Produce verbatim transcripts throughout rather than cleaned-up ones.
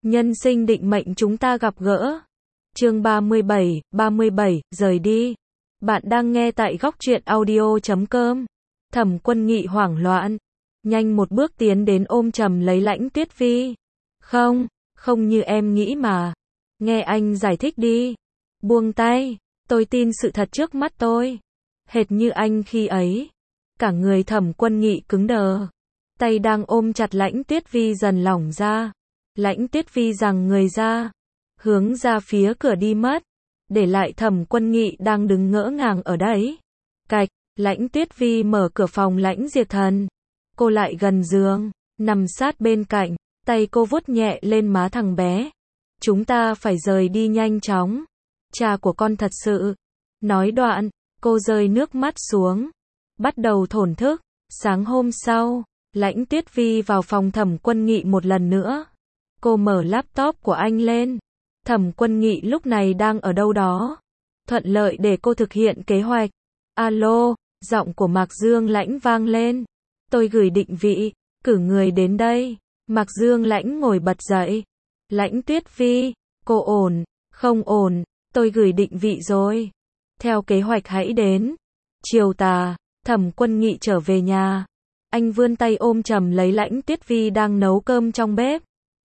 Nhân sinh định mệnh chúng ta gặp gỡ. Chương ba mươi bảy, ba mươi bảy, rời đi. Bạn đang nghe tại góc truyện audio chấm com. Thẩm Quân Nghị hoảng loạn, nhanh một bước tiến đến ôm chầm lấy Lãnh Tuyết Vi. Không, không như em nghĩ mà. Nghe anh giải thích đi. Buông tay, tôi tin sự thật trước mắt tôi. Hệt như anh khi ấy. Cả người Thẩm Quân Nghị cứng đờ. Tay đang ôm chặt Lãnh Tuyết Vi dần lỏng ra. Lãnh Tuyết Vi giằng người ra, hướng ra phía cửa đi mất, để lại Thẩm Quân Nghị đang đứng ngỡ ngàng ở đấy. Cạch, Lãnh Tuyết Vi mở cửa phòng Lãnh Diệp Thần. Cô lại gần giường, nằm sát bên cạnh, tay cô vuốt nhẹ lên má thằng bé. Chúng ta phải rời đi nhanh chóng. Cha của con thật sự. Nói đoạn, cô rơi nước mắt xuống, bắt đầu thổn thức. Sáng hôm sau, Lãnh Tuyết Vi vào phòng Thẩm Quân Nghị một lần nữa. Cô mở laptop của anh lên. Thẩm Quân Nghị lúc này đang ở đâu đó. Thuận lợi để cô thực hiện kế hoạch. Alo, giọng của Mạc Dương Lãnh vang lên. Tôi gửi định vị, cử người đến đây. Mạc Dương Lãnh ngồi bật dậy. Lãnh Tuyết Vi, cô ổn, không ổn, tôi gửi định vị rồi. Theo kế hoạch hãy đến. Chiều tà, Thẩm Quân Nghị trở về nhà. Anh vươn tay ôm chầm lấy Lãnh Tuyết Vi đang nấu cơm trong bếp.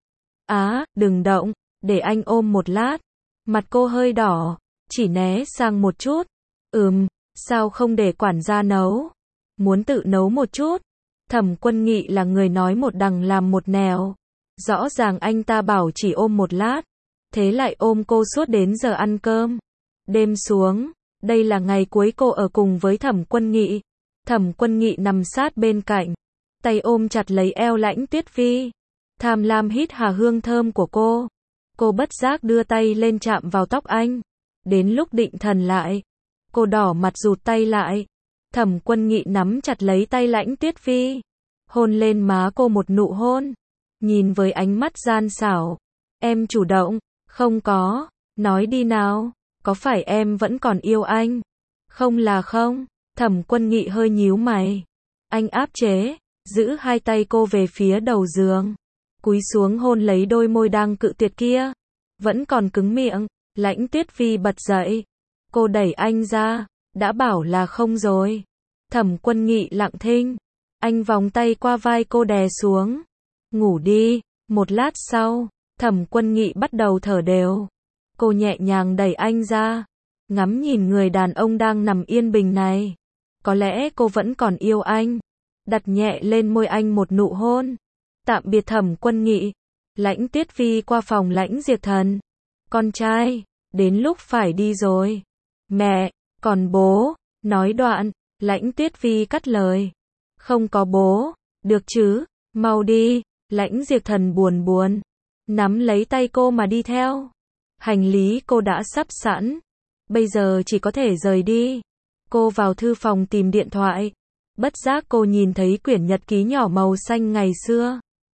Á, đừng động, để anh ôm một lát. Mặt cô hơi đỏ, chỉ né sang một chút. Ừm, sao không để quản gia nấu? Muốn tự nấu một chút. Thẩm Quân Nghị là người nói một đằng làm một nẻo. Rõ ràng anh ta bảo chỉ ôm một lát, thế lại ôm cô suốt đến giờ ăn cơm. Đêm xuống, đây là ngày cuối cô ở cùng với Thẩm Quân Nghị. Thẩm Quân Nghị nằm sát bên cạnh, tay ôm chặt lấy eo Lãnh Tuyết Vi. Tham lam hít hà hương thơm của cô. Cô bất giác đưa tay lên chạm vào tóc anh. Đến lúc định thần lại, cô đỏ mặt rụt tay lại. Thẩm Quân Nghị nắm chặt lấy tay Lãnh Tuyết Vi, hôn lên má cô một nụ hôn, nhìn với ánh mắt gian xảo. Em chủ động, không có, nói đi nào, có phải em vẫn còn yêu anh? Không là không. Thẩm Quân Nghị hơi nhíu mày. Anh áp chế, giữ hai tay cô về phía đầu giường, cúi xuống hôn lấy đôi môi đang cự tuyệt kia. Vẫn còn cứng miệng. Lãnh Tuyết Vi bật dậy. Cô đẩy anh ra. Đã bảo là không rồi. Thẩm Quân Nghị lặng thinh. Anh vòng tay qua vai cô đè xuống. Ngủ đi. Một lát sau, Thẩm Quân Nghị bắt đầu thở đều. Cô nhẹ nhàng đẩy anh ra, ngắm nhìn người đàn ông đang nằm yên bình này. Có lẽ cô vẫn còn yêu anh. Đặt nhẹ lên môi anh một nụ hôn. Tạm biệt Thẩm Quân Nghị. Lãnh Tuyết Vi qua phòng Lãnh Diệp Thần. Con trai, đến lúc phải đi rồi. Mẹ, còn bố. Nói đoạn, Lãnh Tuyết Vi cắt lời. Không có bố, được chứ, mau đi. Lãnh Diệp Thần buồn buồn, nắm lấy tay cô mà đi theo. Hành lý cô đã sắp sẵn, bây giờ chỉ có thể rời đi. Cô vào thư phòng tìm điện thoại. Bất giác cô nhìn thấy quyển nhật ký nhỏ màu xanh ngày xưa.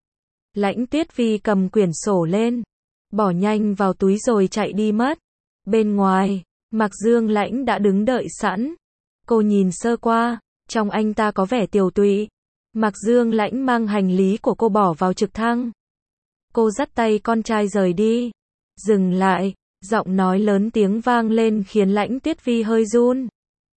Lãnh Tuyết Vi cầm quyển sổ lên, bỏ nhanh vào túi rồi chạy đi mất. Bên ngoài, Mạc Dương Lãnh đã đứng đợi sẵn. Cô nhìn sơ qua, trong anh ta có vẻ tiều tụy. Mạc Dương Lãnh mang hành lý của cô bỏ vào trực thăng. Cô dắt tay con trai rời đi. Dừng lại, giọng nói lớn tiếng vang lên khiến Lãnh Tuyết Vi hơi run.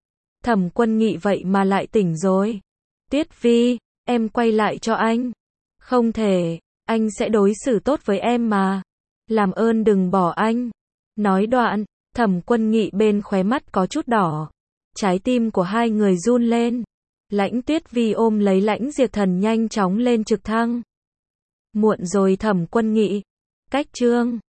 Thẩm Quân Nghị vậy mà lại tỉnh rồi. Tuyết Vi, em quay lại cho anh. Không thể, anh sẽ đối xử tốt với em mà. Làm ơn đừng bỏ anh. Nói đoạn, Thẩm Quân Nghị bên khóe mắt có chút đỏ. Trái tim của hai người run lên. Lãnh Tuyết Vi ôm lấy Lãnh Diệp Thần nhanh chóng lên trực thăng. Muộn rồi Thẩm Quân Nghị. Cách chương